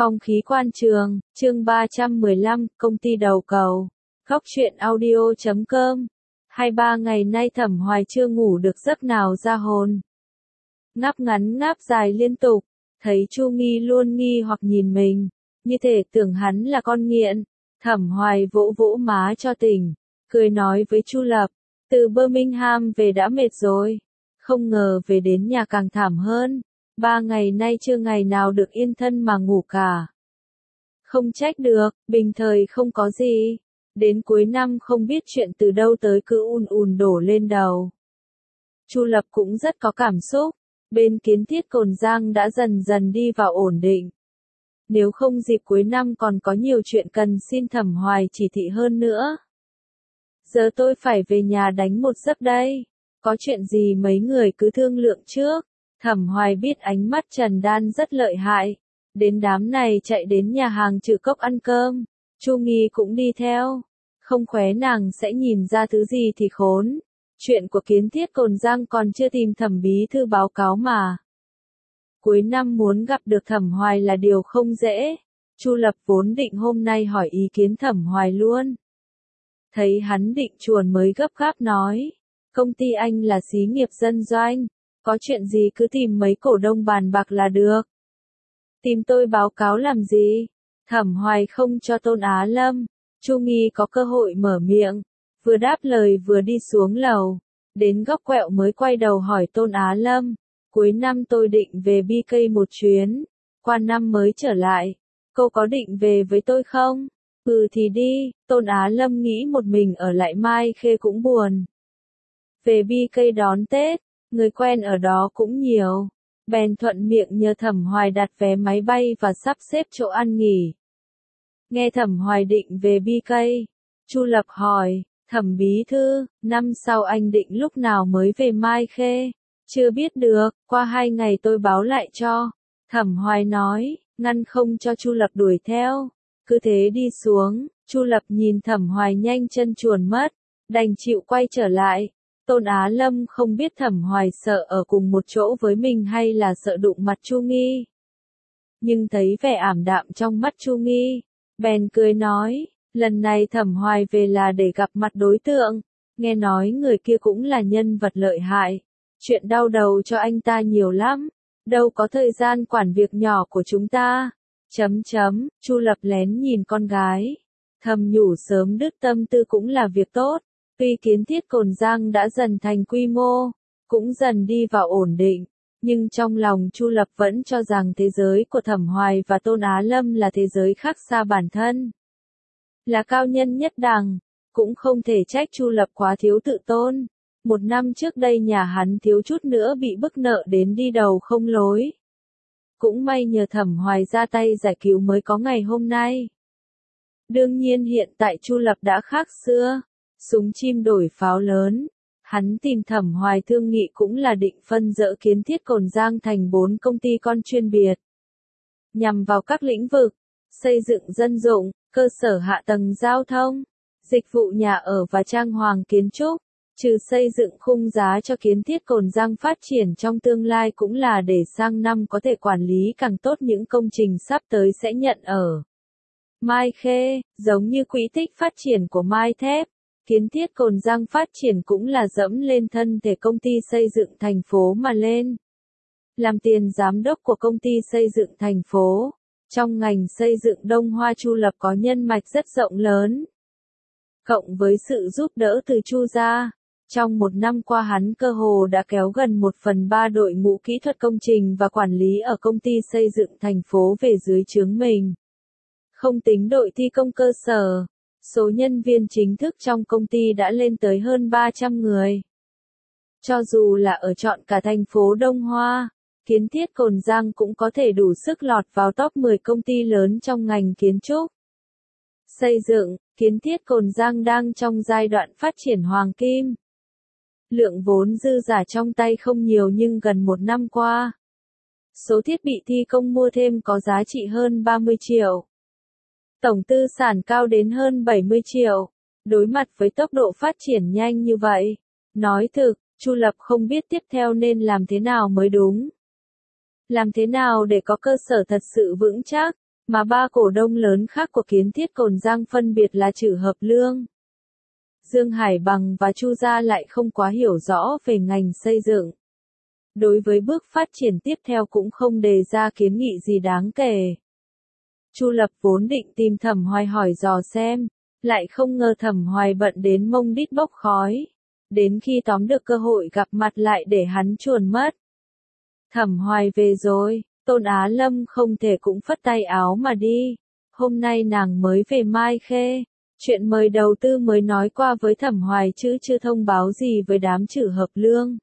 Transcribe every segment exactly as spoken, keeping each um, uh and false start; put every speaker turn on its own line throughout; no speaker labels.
Phong khí quan trường, chương ba trăm mười lăm, công ty đầu cầu. Góc truyện audio chấm com. Hai ba ngày nay Thẩm Hoài chưa ngủ được giấc nào ra hồn. Ngáp ngắn ngáp dài liên tục, thấy Chu Nghi luôn nghi hoặc nhìn mình, như thể tưởng hắn là con nghiện. Thẩm Hoài vỗ vỗ má cho tỉnh, cười nói với Chu Lập, từ Birmingham về đã mệt rồi, không ngờ về đến nhà càng thảm hơn. Ba ngày nay chưa ngày nào được yên thân mà ngủ cả. Không trách được, bình thời không có gì. Đến cuối năm không biết chuyện từ đâu tới cứ ùn ùn đổ lên đầu. Chu Lập cũng rất có cảm xúc. Bên Kiến Thiết Cồn Giang đã dần dần đi vào ổn định. Nếu không dịp cuối năm còn có nhiều chuyện cần xin Thẩm Hoài chỉ thị hơn nữa. Giờ tôi phải về nhà đánh một giấc đây. Có chuyện gì mấy người cứ thương lượng trước. Thẩm Hoài biết ánh mắt Trần Đan rất lợi hại, đến đám này chạy đến nhà hàng Trừ Cốc ăn cơm, Chu Nghi cũng đi theo, không khóe nàng sẽ nhìn ra thứ gì thì khốn. Chuyện của Kiến Thiết Cồn Giang còn chưa tìm Thẩm bí thư báo cáo mà. Cuối năm muốn gặp được Thẩm Hoài là điều không dễ, Chu Lập vốn định hôm nay hỏi ý kiến Thẩm Hoài luôn. Thấy hắn định chuồn mới gấp gáp nói, công ty anh là xí nghiệp dân doanh. Có chuyện gì cứ tìm mấy cổ đông bàn bạc là được. Tìm tôi báo cáo làm gì? Thẩm Hoài không cho Tôn Á Lâm. Chu Nghi có cơ hội mở miệng, vừa đáp lời vừa đi xuống lầu, đến góc quẹo mới quay đầu hỏi Tôn Á Lâm. Cuối năm tôi định về bê ca một chuyến, qua năm mới trở lại. Cô có định về với tôi không? Ừ thì đi. Tôn Á Lâm nghĩ một mình ở lại Mai Khê cũng buồn. Về bê ca đón Tết. Người quen ở đó cũng nhiều, bèn thuận miệng nhờ Thẩm Hoài đặt vé máy bay và sắp xếp chỗ ăn nghỉ. Nghe Thẩm Hoài định về bê ca, Chu Lập hỏi, Thẩm bí thư, năm sau anh định lúc nào mới về Mai Khê? Chưa biết được, qua hai ngày tôi báo lại cho. Thẩm Hoài nói, ngăn không cho Chu Lập đuổi theo. Cứ thế đi xuống, Chu Lập nhìn Thẩm Hoài nhanh chân chuồn mất, đành chịu quay trở lại. Tôn Á Lâm không biết Thẩm Hoài sợ ở cùng một chỗ với mình hay là sợ đụng mặt Chu Nghi. Nhưng thấy vẻ ảm đạm trong mắt Chu Nghi, bèn cười nói, lần này Thẩm Hoài về là để gặp mặt đối tượng, nghe nói người kia cũng là nhân vật lợi hại, chuyện đau đầu cho anh ta nhiều lắm, đâu có thời gian quản việc nhỏ của chúng ta. Chấm chấm, Chu Lập lén nhìn con gái, thầm nhủ sớm đứt tâm tư cũng là việc tốt. Tuy Kiến Thiết Cồn Giang đã dần thành quy mô, cũng dần đi vào ổn định, nhưng trong lòng Chu Lập vẫn cho rằng thế giới của Thẩm Hoài và Tôn Á Lâm là thế giới khác xa bản thân. Là cao nhân nhất đẳng, cũng không thể trách Chu Lập quá thiếu tự tôn. Một năm trước đây nhà hắn thiếu chút nữa bị bức nợ đến đi đầu không lối. Cũng may nhờ Thẩm Hoài ra tay giải cứu mới có ngày hôm nay. Đương nhiên hiện tại Chu Lập đã khác xưa. Súng chim đổi pháo lớn, hắn tìm Thẩm Hoài thương nghị cũng là định phân dỡ Kiến Thiết Cồn Giang thành bốn công ty con chuyên biệt. Nhằm vào các lĩnh vực, xây dựng dân dụng, cơ sở hạ tầng giao thông, dịch vụ nhà ở và trang hoàng kiến trúc, trừ xây dựng khung giá cho Kiến Thiết Cồn Giang phát triển trong tương lai cũng là để sang năm có thể quản lý càng tốt những công trình sắp tới sẽ nhận ở Mai Khê, giống như quỹ tích phát triển của Mai Thép. Kiến Thiết Cồn Giang phát triển cũng là dẫm lên thân thể công ty xây dựng thành phố mà lên. Làm tiền giám đốc của công ty xây dựng thành phố, trong ngành xây dựng Đông Hoa Chu Lập có nhân mạch rất rộng lớn. Cộng với sự giúp đỡ từ Chu gia, trong một năm qua hắn cơ hồ đã kéo gần một phần ba đội ngũ kỹ thuật công trình và quản lý ở công ty xây dựng thành phố về dưới trướng mình. Không tính đội thi công cơ sở. Số nhân viên chính thức trong công ty đã lên tới hơn ba trăm người. Cho dù là ở trọn cả thành phố Đông Hoa, Kiến Thiết Cồn Giang cũng có thể đủ sức lọt vào top mười công ty lớn trong ngành kiến trúc. Xây dựng, Kiến Thiết Cồn Giang đang trong giai đoạn phát triển hoàng kim. Lượng vốn dư giả trong tay không nhiều nhưng gần một năm qua, số thiết bị thi công mua thêm có giá trị hơn ba mươi triệu. Tổng tư sản cao đến hơn bảy mươi triệu. Đối mặt với tốc độ phát triển nhanh như vậy, nói thực, Chu Lập không biết tiếp theo nên làm thế nào mới đúng. Làm thế nào để có cơ sở thật sự vững chắc, mà ba cổ đông lớn khác của Kiến Thiết Cồn Giang phân biệt là Chử Hợp Lương, Dương Hải Bằng và Chu Gia lại không quá hiểu rõ về ngành xây dựng. Đối với bước phát triển tiếp theo cũng không đề ra kiến nghị gì đáng kể. Chu Lập vốn định tìm Thẩm Hoài hỏi dò xem, lại không ngờ Thẩm Hoài bận đến mông đít bốc khói. Đến khi tóm được cơ hội gặp mặt lại để hắn chuồn mất. Thẩm Hoài về rồi, Tôn Á Lâm không thể cũng phất tay áo mà đi. Hôm nay nàng mới về Mai Khê. Chuyện mời đầu tư mới nói qua với Thẩm Hoài chứ chưa thông báo gì với đám Chử Hợp Lương,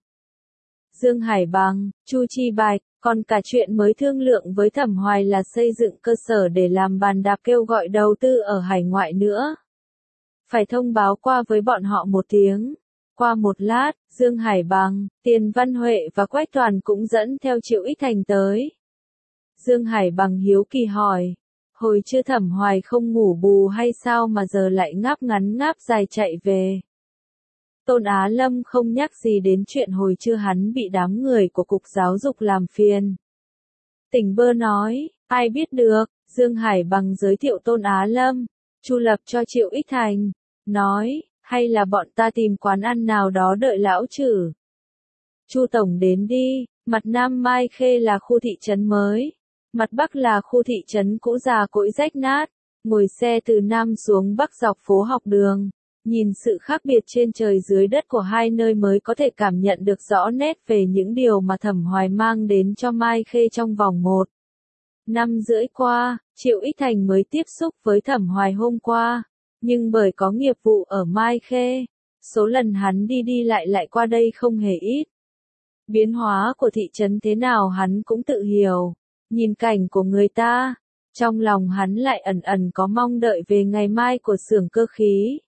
Dương Hải Bằng, Chu Chi Bạch, còn cả chuyện mới thương lượng với Thẩm Hoài là xây dựng cơ sở để làm bàn đạp kêu gọi đầu tư ở hải ngoại nữa. Phải thông báo qua với bọn họ một tiếng. Qua một lát, Dương Hải Bằng, Tiền Văn Huệ và Quách Toàn cũng dẫn theo Triệu Ích Thành tới. Dương Hải Bằng hiếu kỳ hỏi, hồi trưa Thẩm Hoài không ngủ bù hay sao mà giờ lại ngáp ngắn ngáp dài chạy về. Tôn Á Lâm không nhắc gì đến chuyện hồi trưa hắn bị đám người của Cục Giáo dục làm phiền. Tỉnh bơ nói, ai biết được, Dương Hải Bằng giới thiệu Tôn Á Lâm, Chu Lập cho Triệu Ích Thành, nói, hay là bọn ta tìm quán ăn nào đó đợi lão Chử. Chu Tổng đến đi, mặt Nam Mai Khê là khu thị trấn mới, mặt Bắc là khu thị trấn cũ già cỗi rách nát, ngồi xe từ Nam xuống Bắc dọc phố học đường. Nhìn sự khác biệt trên trời dưới đất của hai nơi mới có thể cảm nhận được rõ nét về những điều mà Thẩm Hoài mang đến cho Mai Khê trong vòng một năm rưỡi qua. Triệu Ích Thành mới tiếp xúc với Thẩm Hoài hôm qua, nhưng bởi có nghiệp vụ ở Mai Khê, số lần hắn đi đi lại lại qua đây không hề ít. Biến hóa của thị trấn thế nào hắn cũng tự hiểu, nhìn cảnh của người ta, trong lòng hắn lại ẩn ẩn có mong đợi về ngày mai của xưởng cơ khí.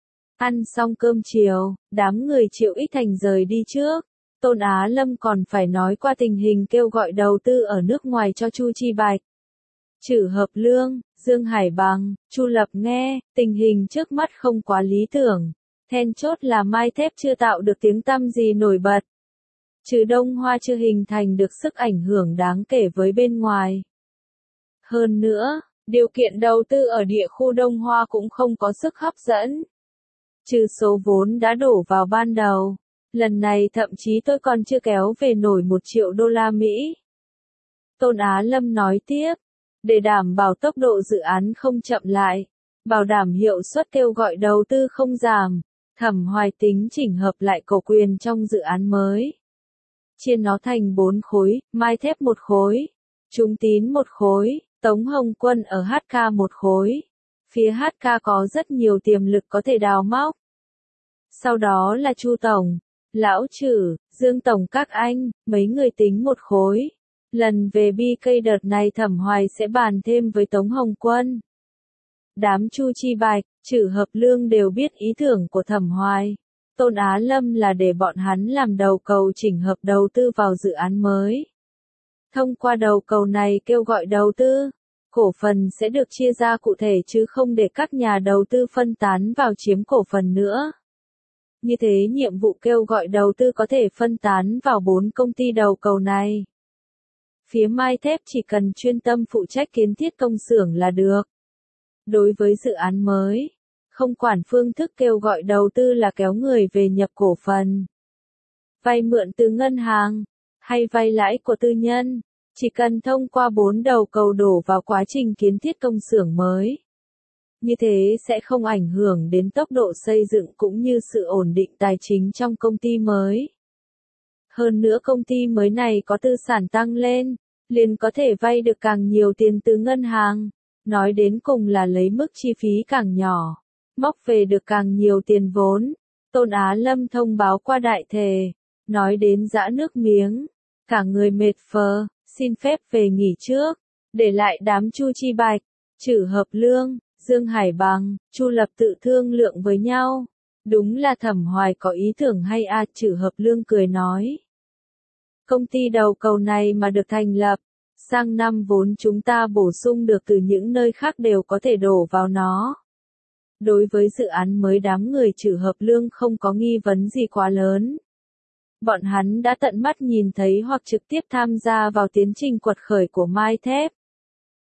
Ăn xong cơm chiều, đám người Triệu Ích Thành rời đi trước. Tôn Á Lâm còn phải nói qua tình hình kêu gọi đầu tư ở nước ngoài cho Chu Chi Bạch, Chử Hợp Lương, Dương Hải Bằng, Chu Lập nghe, tình hình trước mắt không quá lý tưởng. Then chốt là Mai Thép chưa tạo được tiếng tăm gì nổi bật. Trừ Đông Hoa chưa hình thành được sức ảnh hưởng đáng kể với bên ngoài. Hơn nữa, điều kiện đầu tư ở địa khu Đông Hoa cũng không có sức hấp dẫn. Trừ số vốn đã đổ vào ban đầu, lần này thậm chí tôi còn chưa kéo về nổi một triệu đô la Mỹ. Tôn Á Lâm nói tiếp, để đảm bảo tốc độ dự án không chậm lại, bảo đảm hiệu suất kêu gọi đầu tư không giảm, Thẩm Hoài tính chỉnh hợp lại cổ quyền trong dự án mới. Chia nó thành bốn khối, Mai Thép một khối, Trung Tín một khối, Tống Hồng Quân ở hát ca một khối. Phía hát ca có rất nhiều tiềm lực có thể đào móc. Sau đó là Chu Tổng, Lão Chử, Dương Tổng các anh, mấy người tính một khối. Lần về bê ca đợt này Thẩm Hoài sẽ bàn thêm với Tống Hồng Quân. Đám Chu Chi Bạch, Chử Hợp Lương đều biết ý tưởng của Thẩm Hoài. Tôn Á Lâm là để bọn hắn làm đầu cầu chỉnh hợp đầu tư vào dự án mới. Thông qua đầu cầu này kêu gọi đầu tư, cổ phần sẽ được chia ra cụ thể chứ không để các nhà đầu tư phân tán vào chiếm cổ phần nữa. Như thế nhiệm vụ kêu gọi đầu tư có thể phân tán vào bốn công ty đầu cầu này. Phía Mai Thép chỉ cần chuyên tâm phụ trách kiến thiết công xưởng là được. Đối với dự án mới, không quản phương thức kêu gọi đầu tư là kéo người về nhập cổ phần, vay mượn từ ngân hàng, hay vay lãi của tư nhân, chỉ cần thông qua bốn đầu cầu đổ vào quá trình kiến thiết công xưởng mới. Như thế sẽ không ảnh hưởng đến tốc độ xây dựng cũng như sự ổn định tài chính trong công ty mới. Hơn nữa công ty mới này có tư sản tăng lên, liền có thể vay được càng nhiều tiền từ ngân hàng, nói đến cùng là lấy mức chi phí càng nhỏ, móc về được càng nhiều tiền vốn. Tôn Á Lâm thông báo qua đại thể, nói đến giã nước miếng, cả người mệt phờ, xin phép về nghỉ trước, để lại đám Chu Chi Bạch, Chử Hợp Lương, Dương Hải Bằng, Chu Lập tự thương lượng với nhau. Đúng là Thẩm Hoài có ý tưởng hay à, Chử Hợp Lương cười nói. Công ty đầu cầu này mà được thành lập, sang năm vốn chúng ta bổ sung được từ những nơi khác đều có thể đổ vào nó. Đối với dự án mới đám người Chử Hợp Lương không có nghi vấn gì quá lớn. Bọn hắn đã tận mắt nhìn thấy hoặc trực tiếp tham gia vào tiến trình quật khởi của Mai Thép.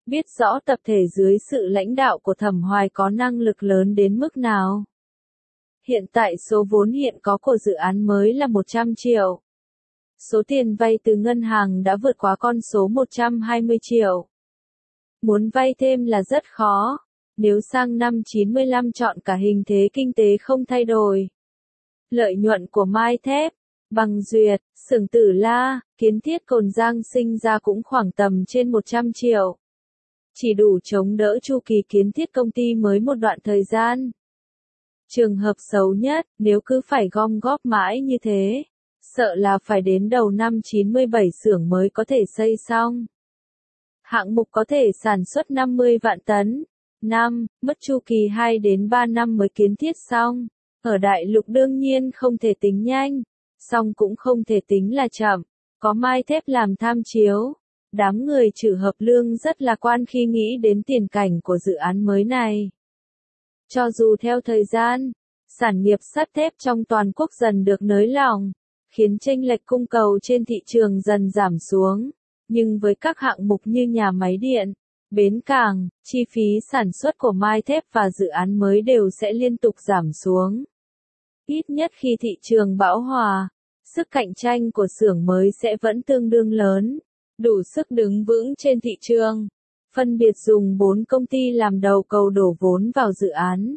biết rõ tập thể dưới sự lãnh đạo của Thẩm Hoài có năng lực lớn đến mức nào. Hiện tại số vốn hiện có của dự án mới là một trăm triệu. Số tiền vay từ ngân hàng đã vượt quá con số một trăm hai mươi triệu. Muốn vay thêm là rất khó, nếu sang năm chín mươi lăm chọn cả hình thế kinh tế không thay đổi. Lợi nhuận của Mai Thép, Bằng Duyệt, xưởng Tử La, kiến thiết Cồn Giang sinh ra cũng khoảng tầm trên một trăm triệu. Chỉ đủ chống đỡ chu kỳ kiến thiết công ty mới một đoạn thời gian. Trường hợp xấu nhất, nếu cứ phải gom góp mãi như thế, sợ là phải đến đầu năm chín mươi bảy xưởng mới có thể xây xong. Hạng mục có thể sản xuất năm mươi vạn tấn, năm, mất chu kỳ hai đến ba năm mới kiến thiết xong. Ở đại lục đương nhiên không thể tính nhanh, song cũng không thể tính là chậm, có Mai Thép làm tham chiếu. Đám người trừ hợp lương rất lạc quan khi nghĩ đến tiền cảnh của dự án mới này. Cho dù theo thời gian, sản nghiệp sắt thép trong toàn quốc dần được nới lỏng, khiến chênh lệch cung cầu trên thị trường dần giảm xuống, nhưng với các hạng mục như nhà máy điện, bến cảng, chi phí sản xuất của Mai Thép và dự án mới đều sẽ liên tục giảm xuống. Ít nhất khi thị trường bão hòa, sức cạnh tranh của xưởng mới sẽ vẫn tương đương lớn, đủ sức đứng vững trên thị trường. Phân biệt dùng bốn công ty làm đầu cầu đổ vốn vào dự án.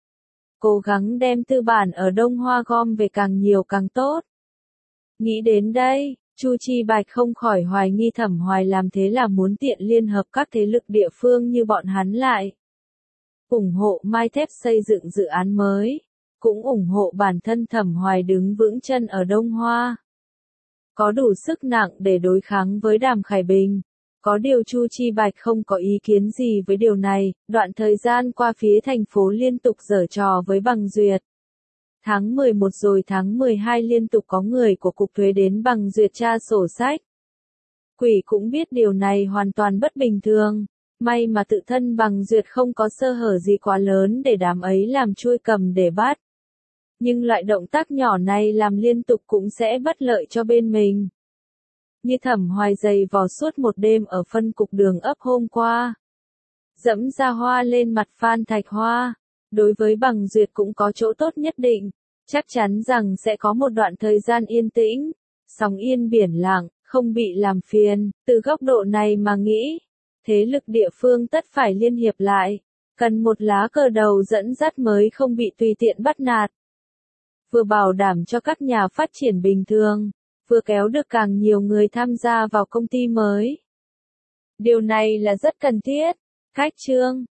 Cố gắng đem tư bản ở Đông Hoa gom về càng nhiều càng tốt. Nghĩ đến đây, Chu Chi Bạch không khỏi hoài nghi Thẩm Hoài làm thế là muốn tiện liên hợp các thế lực địa phương như bọn hắn lại. Ủng hộ Mai Thép xây dựng dự án mới, cũng ủng hộ bản thân Thẩm Hoài đứng vững chân ở Đông Hoa. Có đủ sức nặng để đối kháng với Đàm Khải Bình. Có điều Chu Chi Bạch không có ý kiến gì với điều này, đoạn thời gian qua phía thành phố liên tục giở trò với Bằng Duyệt. Tháng mười một rồi tháng mười hai liên tục có người của Cục Thuế đến Bằng Duyệt tra sổ sách. Quỷ cũng biết điều này hoàn toàn bất bình thường, may mà tự thân Bằng Duyệt không có sơ hở gì quá lớn để đám ấy làm chui cầm để bắt. Nhưng loại động tác nhỏ này làm liên tục cũng sẽ bất lợi cho bên mình. Như Thẩm Hoài giày vò suốt một đêm ở phân cục đường ấp hôm qua. Dẫm ra hoa lên mặt Phan Thạch Hoa. Đối với Bằng Duyệt cũng có chỗ tốt nhất định. Chắc chắn rằng sẽ có một đoạn thời gian yên tĩnh. Sóng yên biển lặng, không bị làm phiền. Từ góc độ này mà nghĩ. Thế lực địa phương tất phải liên hiệp lại. Cần một lá cờ đầu dẫn dắt mới không bị tùy tiện bắt nạt. Vừa bảo đảm cho các nhà phát triển bình thường. Vừa kéo được càng nhiều người tham gia vào công ty mới. Điều này là rất cần thiết. Khách trương